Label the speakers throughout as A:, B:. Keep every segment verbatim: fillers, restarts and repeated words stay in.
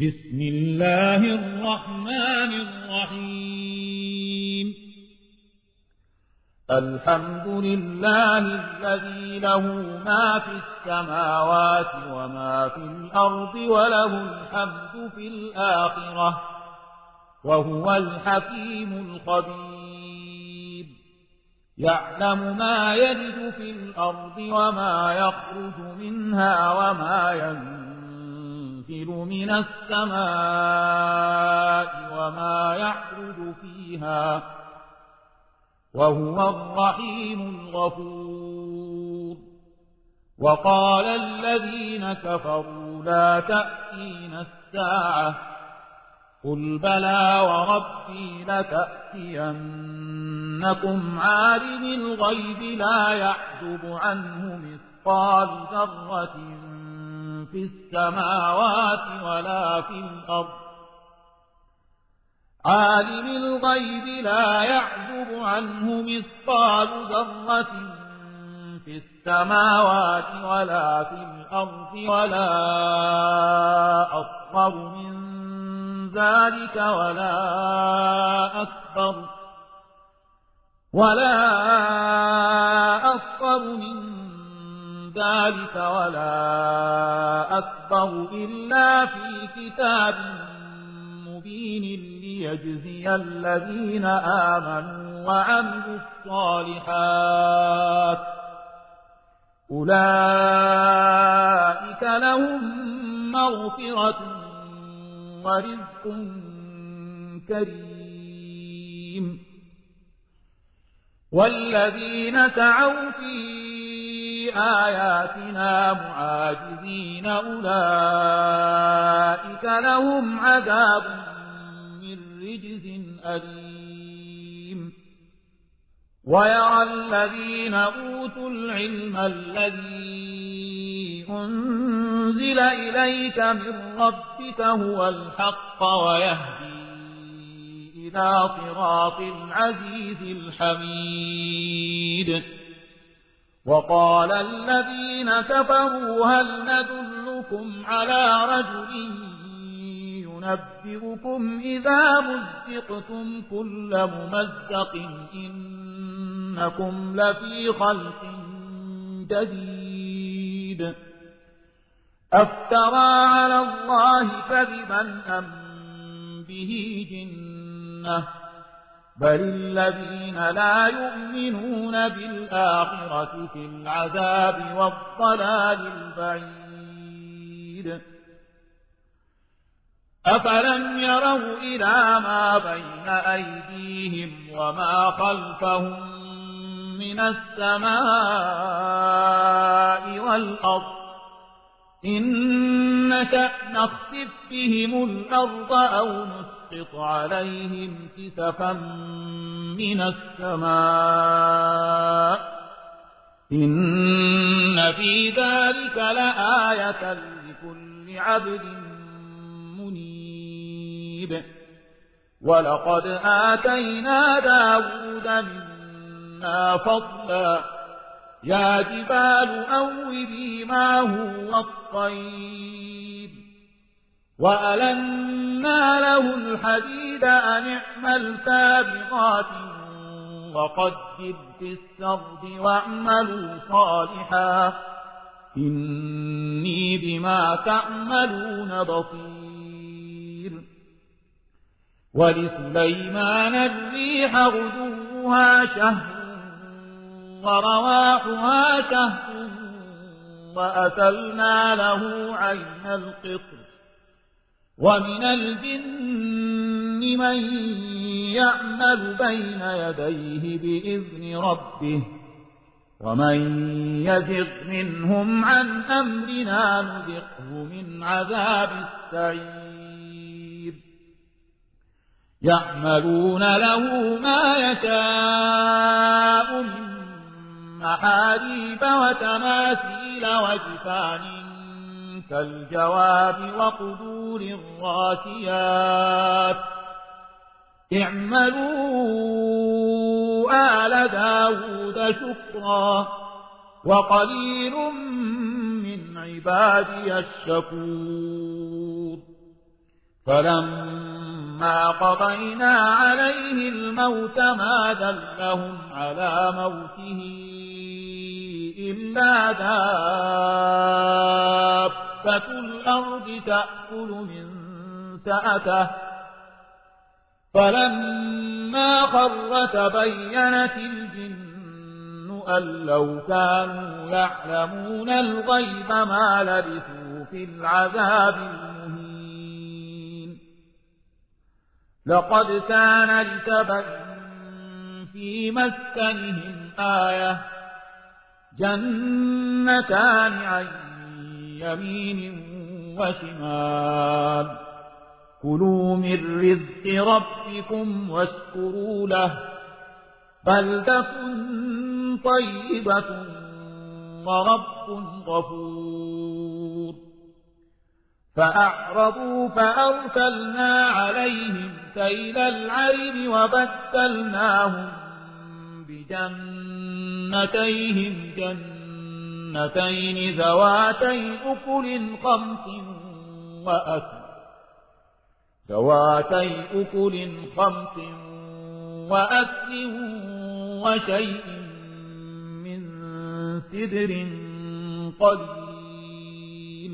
A: بسم الله الرحمن الرحيم الحمد لله الذي له ما في السماوات وما في الأرض وله الحمد في الآخرة وهو الحكيم الخبير يعلم ما يلج في الأرض وما يخرج منها وما ينزل من السماء وما يعرج فيها وهو الرحيم الغفور وقال الذين كفروا لا تأتينا الساعة قل بلى وربي لتأتينكم عالم الغيب لا يعزب عنه مثقال ذرة في السماوات ولا في الأرض عالم الغيب لا يعزب عنه مثقال ذرة في السماوات ولا في الأرض ولا أصغر من ذلك ولا أكبر ولا أصغر من ذلك ولا أكبر إلا في كتاب مبين ليجزي الذين آمنوا وعملوا الصالحات أولئك لهم مغفرة ورزق كريم والذين سعوا في آياتنا معاجزين أولئك لهم عذاب من رجز أليم ويرى الذين أوتوا العلم الذي أنزل إليك من ربك هو الحق ويهدي إلى صراط العزيز الحميد وقال الذين كفروا هل ندلكم على رجل ينبئكم إذا مزقتم كل ممزق إنكم لفي خلق جديد أفترى على الله كذبا أم به جنة بل الذين لا يؤمنون بالآخرة في العذاب والضلال البعيد أفلم يروا إلى ما بين أيديهم وما خلفهم من السماء والأرض إن نشأ نخسف بهم الأرض أو نسقط عليهم كسفا من السماء إن في ذلك لآية لكل عبد منيب ولقد آتينا داود منا فضلا يا جبال أوبي معه والطير وألنا له الحديد أن اعمل سابغات وقدر في السرد واعملوا صالحا إني بما تعملون بصير ولسليمان الريح غدوها شهر ورواحها شهر وأسلنا له عين القطر ومن الجن من يعمل بين يديه بإذن ربه ومن يزغ منهم عن أمرنا نذقه من عذاب السعير يعملون له ما يشاء من محاريب وتماثيل وجفان كالجواب وقدور الراسيات اعملوا آل داود شكرا وقليل من عبادي الشكور فلما قضينا عليه الموت ما دلهم على موته إلا دابة الأرض تأكل من سأته فلما خر تبينت الجن أن لو كانوا يعلمون الغيب ما لبثوا في العذاب المهين. لقد كان لسبأ في مسكنهم آية جنتان عن يمين وشمال كلوا من رزق ربكم واشكروا له بلدة طيبة ورب غفور. فأعرضوا فأرسلنا عليهم سيل العرم وبدلناهم بجنتيهم جنتين ذواتي أكل خمس وأكل ذواتي أكل خمس وأكل وشيء من سدر قليل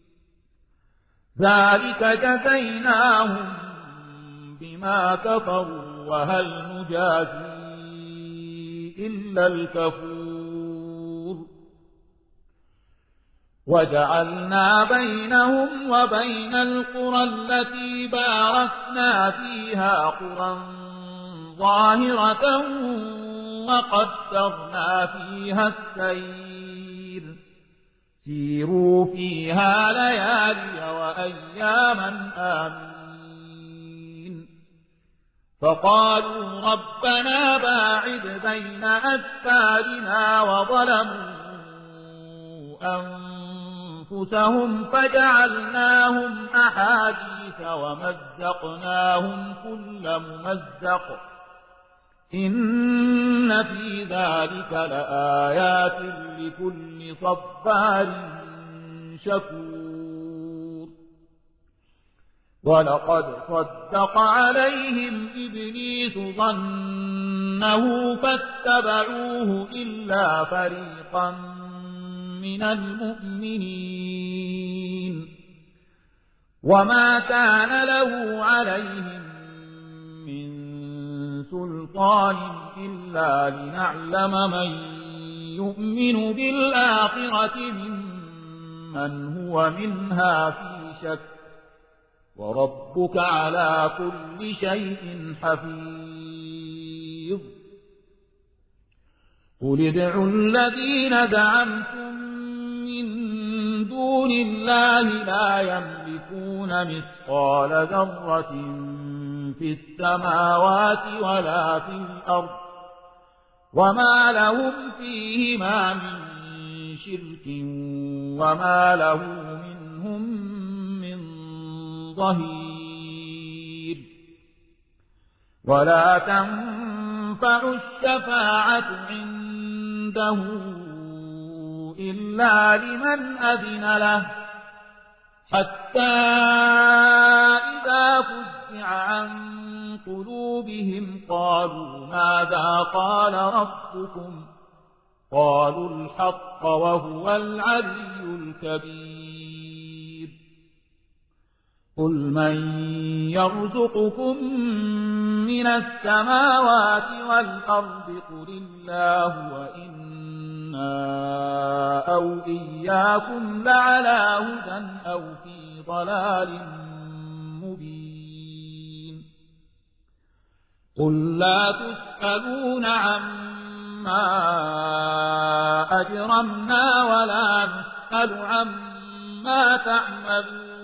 A: ذلك جزيناهم بما كفروا وهل نجازي إلا الكفور. وجعلنا بينهم وبين القرى التي باركنا فيها قرى ظاهرة وقدرنا فيها السير سيروا فيها ليالي وأياما آمين. فقالوا ربنا باعد بين أسفارنا وظلموا أنفسهم فجعلناهم أحاديث ومزقناهم كل ممزق إن في ذلك لآيات لكل صبار شكور. ولقد صدق عليهم إبليس ظنه فاتبعوه إلا فريقا من المؤمنين وما كان له عليهم من سلطان إلا لنعلم من يؤمن بالآخرة ممن هو منها في شك وربك على كل شيء حفيظ. قل ادعوا الذين زعمتم من دون الله لا يملكون مثقال ذرة في السماوات ولا في الأرض وما لهم فيهما من شرك وما له منهم من ظهير. ولا تنفع الشفاعة عنده إلا لمن أذن له حتى إذا فزع عن قلوبهم قالوا ماذا قال ربكم قالوا الحق وهو العلي الكبير. قل من يرزقكم من السماوات والأرض قل الله وإنا أو إياكم لعلى هدى أو في ضلال مبين. قل لا تسألون عما أجرمنا ولا نسأل عما تعملون.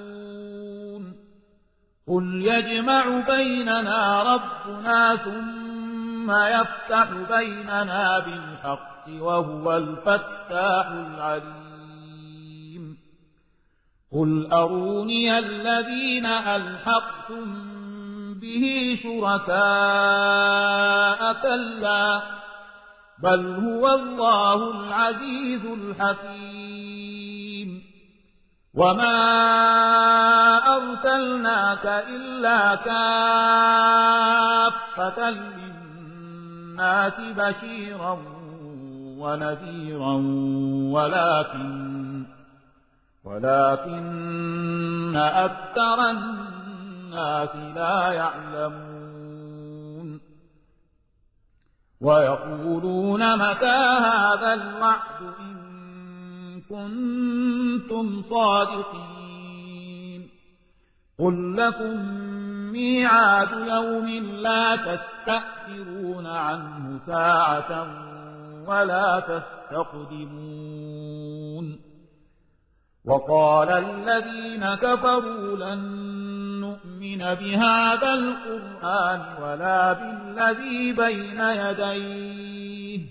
A: قل يجمع بيننا ربنا ثم يفتح بيننا بالحق وهو الفتاح العليم. قل أروني الذين ألحقتم به شركاء كلا بل هو الله العزيز الحكيم. وما أرسلناك إلا كافة للناس بشيرا ونذيرا ولكن ولكن أكثر الناس لا يعلمون ويقولون متى هذا الوعد إن كنتم صادقين قل لكم ميعاد يوم لا تستأخرون عنه ساعة ولا تستقدمون وقال الذين كفروا لن نؤمن بهذا القرآن ولا بالذي بين يديه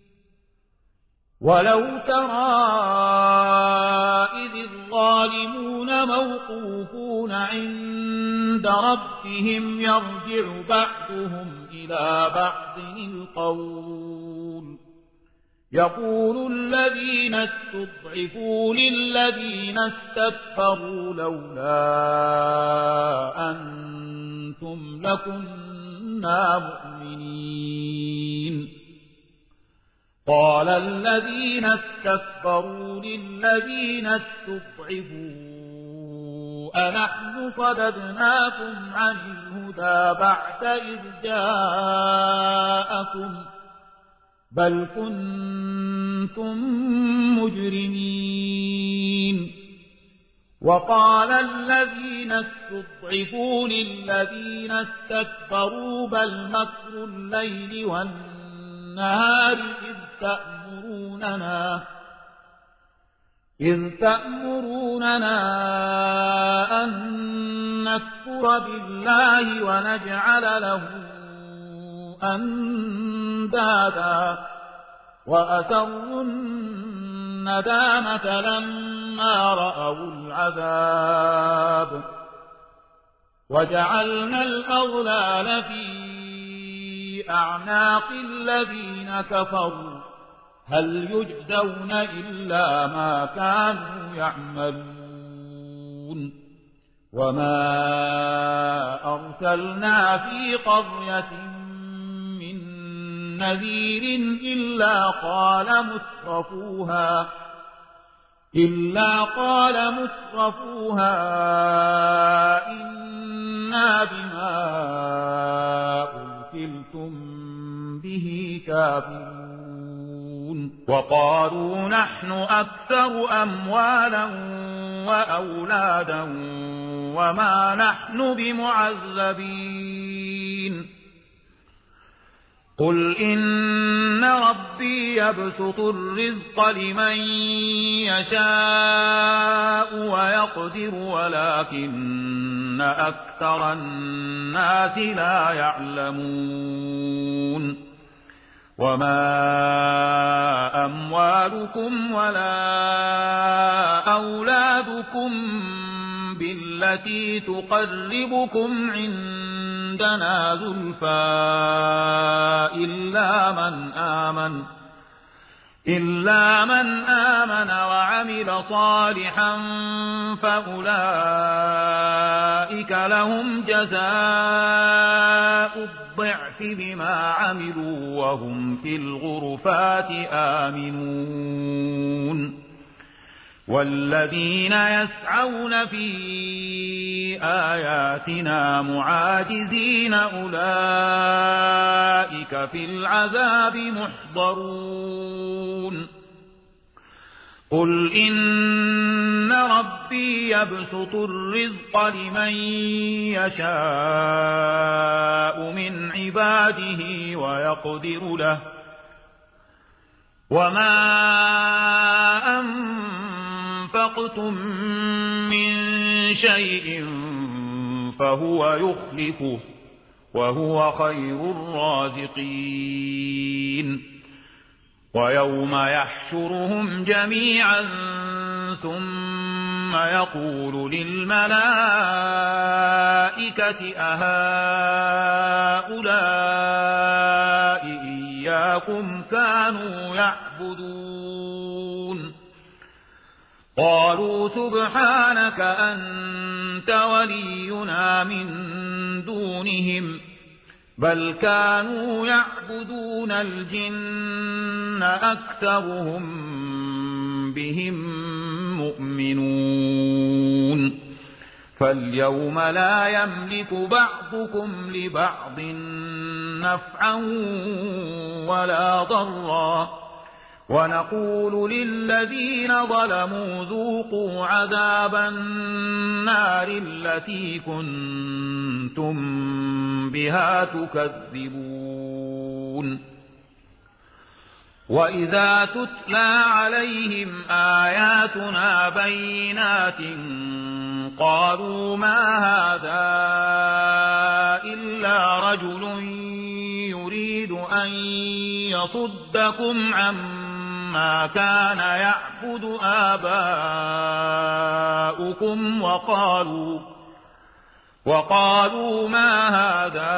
A: ولو ترى إذ الظالمون موقوفون عند ربهم يرجع بعضهم إلى بعض القول يقول الذين استضعفوا للذين استكبروا لولا أنتم لكنا مؤمنين قال الذين استكبروا للذين استضعفوا أنحن صددناكم عن الهدى بعد إذ جاءكم بل كنتم مجرمين وقال الذين استضعفوا للذين استكبروا بل مكر الليل والنهار إذ تأمروننا إذ تأمروننا أن نكفر بالله ونجعل له أندادا وأسروا الندامة لما رأوا العذاب وجعلنا الأغلال في أعناق الذين كفروا هل يجزون إلا ما كانوا يعملون وما أرسلنا في قرية نذير إلا قال مترفوها إلا قال مترفوها إنا بما أرسلتم به كافرون وقالوا نحن أكثر أموالا وأولادا وما نحن بمعذبين قل إن ربي يبسط الرزق لمن يشاء ويقدر ولكن أكثر الناس لا يعلمون وما أموالكم ولا أولادكم بالتي تقربكم عندنا زلفى إلا من آمن إلا من آمن وعمل صالحا فأولئك لهم جزاء الضعف بما عملوا وهم في الغرفات آمنون والذين يسعون في آياتنا معاجزين أولئك في العذاب محضرون قل إن ربي يبسط الرزق لمن يشاء من عباده ويقدر له وما أنفقتم من شيء فهو يخلفه وهو خير الرازقين ويوم يحشرهم جميعا ثم يقول للملائكة أهؤلاء إياكم كانوا يعبدون قالوا سبحانك أنت ولينا من دونهم بل كانوا يعبدون الجن أكثرهم بهم مؤمنون فاليوم لا يملك بعضكم لبعض نفعا ولا ضرا ونقول للذين ظلموا ذوقوا عذاب النار التي كنتم بها تكذبون وإذا تتلى عليهم آياتنا بينات قالوا ما هذا إلا رجل يريد أن يصدكم عما كان يعبد آباؤكم وقالوا وقالوا ما هذا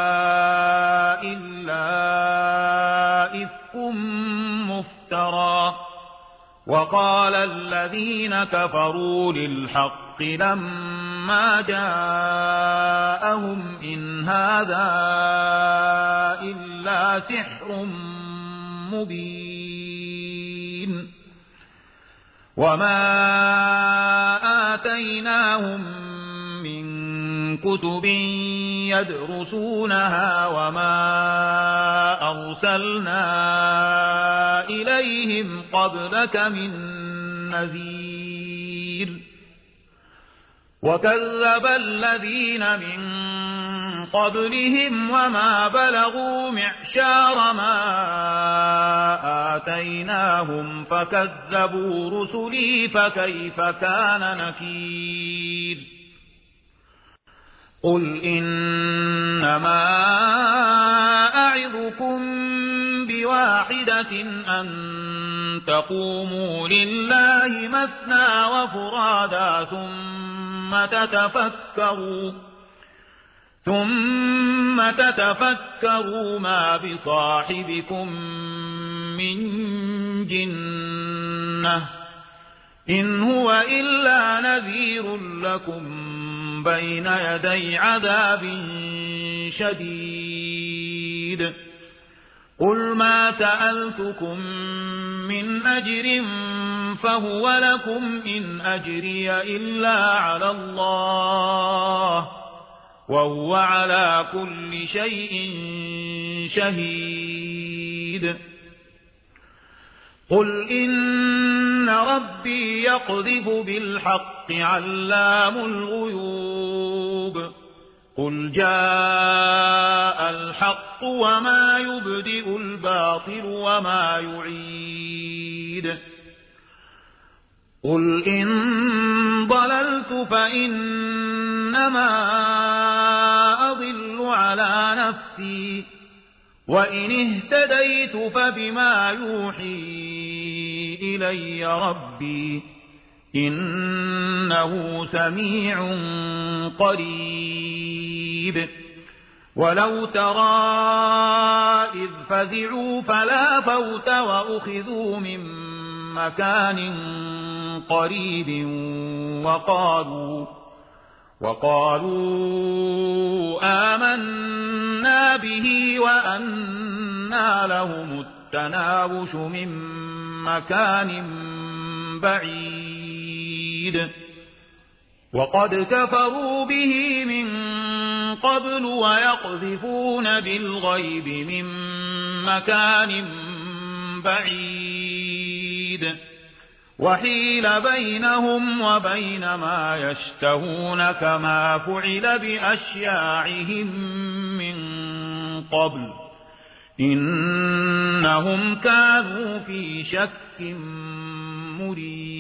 A: إلا إفك مفترى وقال الذين كفروا للحق لما جاءهم إن هذا إلا سحر مبين وما آتيناهم من كتب يدرسونها وما أرسلنا إليهم قبلك من نذير وكذب الذين من قبلهم وما بلغوا معشار ما آتيناهم فكذبوا رسلي فكيف كان نكير قل إنما أعظكم بواحدة أن تقوموا لله مثنى وفرادا ثم تتفكروا ثم تتفكروا ما بصاحبكم من جنة إن هو إلا نذير لكم بين يدي عذاب شديد قل ما سألتكم من أجر فهو لكم إن أجري إلا على الله وهو على كل شيء شهيد قل إن ربي يقذف بالحق علام الغيوب قل جاء الحق وما يبدئ الباطل وما يعيد قل إن ضللت فإنما أضل على نفسي وإن اهتديت فبما يوحي إلي ربي إنه سميع قريب ولو ترى إذ فزعوا فلا فوت وأخذوا من مكان قريب وقالوا وقالوا آمنا به وأنى لهم التناوش من مكان بعيد وقد كفروا به من قبل ويقذفون بالغيب من مكان بعيد وحيل بينهم وبين ما يشتهون كما فعل بأشياعهم من قبل إنهم كانوا في شك مريب